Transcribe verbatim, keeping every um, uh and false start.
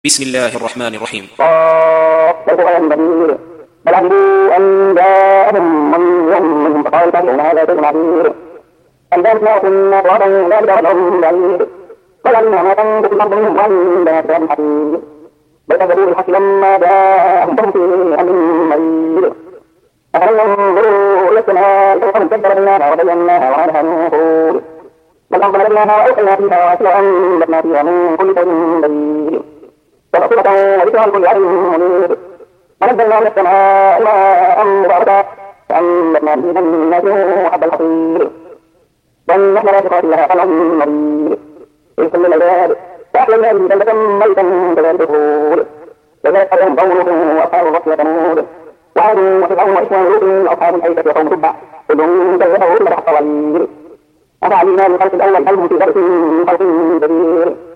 بسم الله الرحمن الرحيم. بل عجبوا أن جاءهم منذر منهم فقال الكافرون هذا شيء عسير أن جاءتنا ترابا ذلك رجل بعيد قال إنها ما تنبت الأرض منهم وعندنا كتاب حفيظ بل كذبوا بالحق لما جاءهم فهم في أمر مريض أفلم ينظروا إلى السماء كيف كدر بناها وزيناها وما لها من فروج والأرض مددناها وألقينا فيها رواسي وأنبتنا فيها من كل شيء بديل وتفصيلة وذكرى لكل عبد منيب ونزلنا من السماء ماء مباركا فأنبتنا به جنات وحب الحصير والنخل باسقات لها طلع نضيد في كل العباد فأحيينا به بلدة ميتا كذلك الخلود كذلك عليهم قوله وأصحاب الرس وثمود وعاد وفرعون وإخوان لوط أصحاب الأيكة وقوم تبع كلهم كذبوا إلا حق ظليل أفعلنا بالخلق الأول بل هم في درس من خلق جديد